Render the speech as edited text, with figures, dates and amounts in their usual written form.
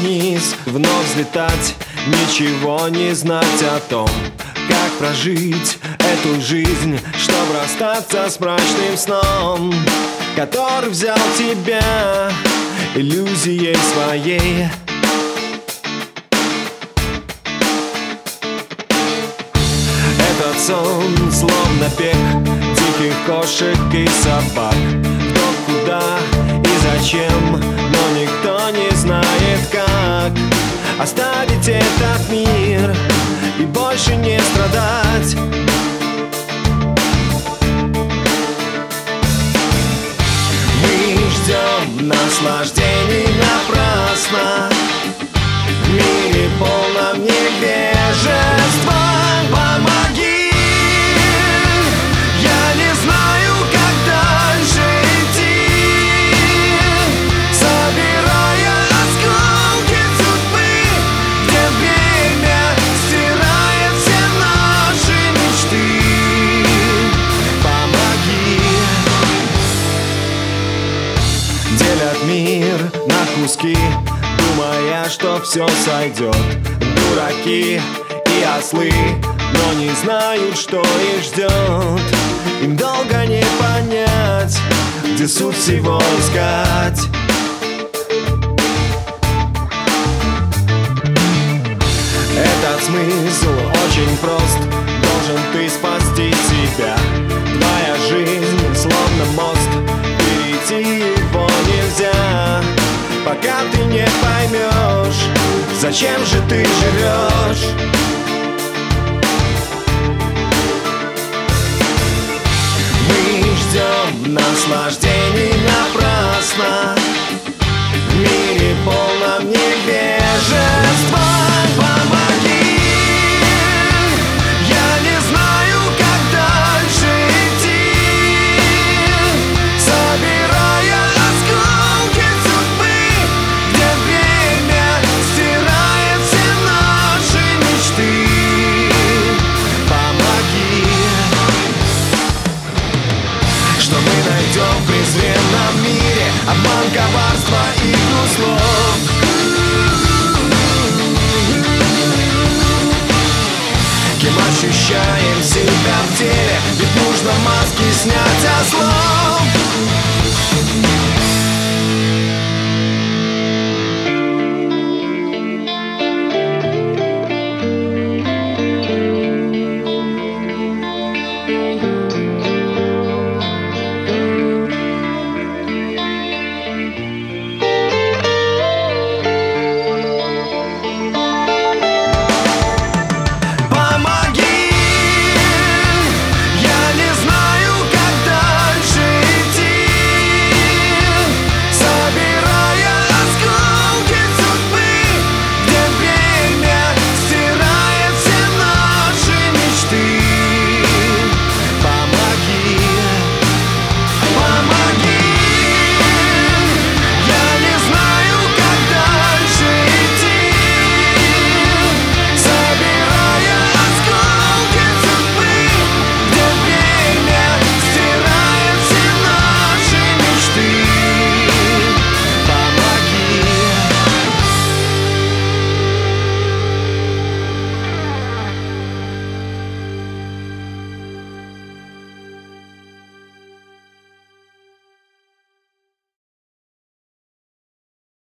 вниз, вновь взлетать, ничего не знать о том, как прожить эту жизнь, чтобы расстаться с мрачным сном, который взял тебя иллюзией своей. Этот сон словно бег диких кошек и собак. Кто куда и зачем, но никто не знает как оставить этот мир и больше не страдать. Мы ждем наслаждений напрасно в мире полном невежества. Помоги, я не знаю, как дальше идти, собирая осколки судьбы, где время стирает все наши мечты. Помоги. Делят мир на куски, думая, что все сойдет. Дураки и ослы, но не знают, что их ждет. Им долго не понять, где суть всего искать. Этот смысл очень прост. Должен ты спасти себя. Твоя жизнь словно мост, перейти его нельзя, пока ты не поймешь, зачем же ты живешь. Мы ждем наслаждений напрасно в мире полном невежества. Помоги, я не знаю, как дальше идти, собирая осколки судьбы, где время стирает все наши мечты. Помоги, что мы найдем в презренном мире обман, коварство и игру слов. Кем ощущаем себя в теле, ведь нужно маски снять, а зло